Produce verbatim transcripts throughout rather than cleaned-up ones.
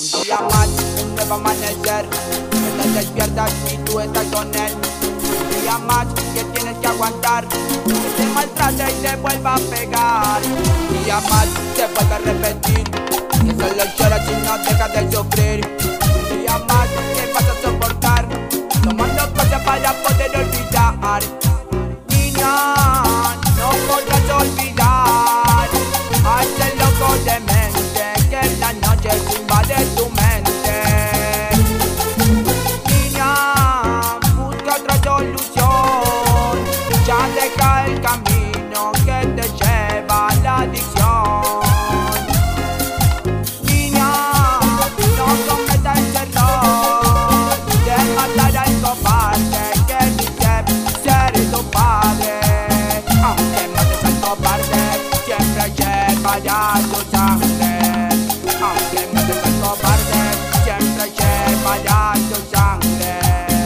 Un día más, un nuevo amanecer, que te despiertas y tú estás con él. Un día más que tienes que aguantar, que te maltrate y te vuelva a pegar. Un día más se vuelve a repetir, que solo lloras y no dejas de sufrir. Un día más que vas a soportar, tomando cosas para poder olvidar. Niña, no podrás olvidar a ese loco de mente que en la noche invade tu mente. Niña, busca otra solución, ya deja el camino que te lleva a la adicción. Niña, no cometas el error de matar al cobarde que dice ser tu padre. Aunque mates al cobarde, siempre llevará tu sangre. Aunque mates al cobarde, siempre llevará tu sangre.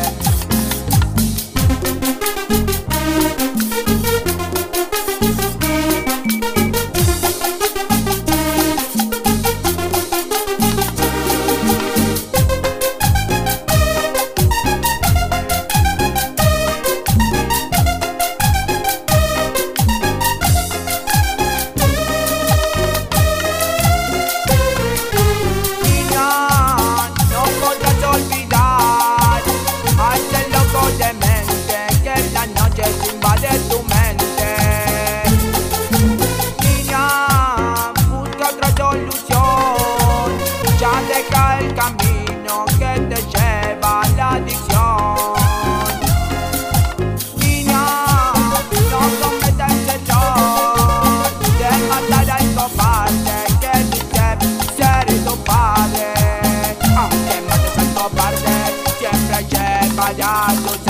Invade tu mente. Niña, busca otra solución, ya deja el camino que te lleva a la adicción. Niña, no cometas el error de matar al cobarde que dice ser tu padre. Aunque mates al cobarde, siempre llevará tu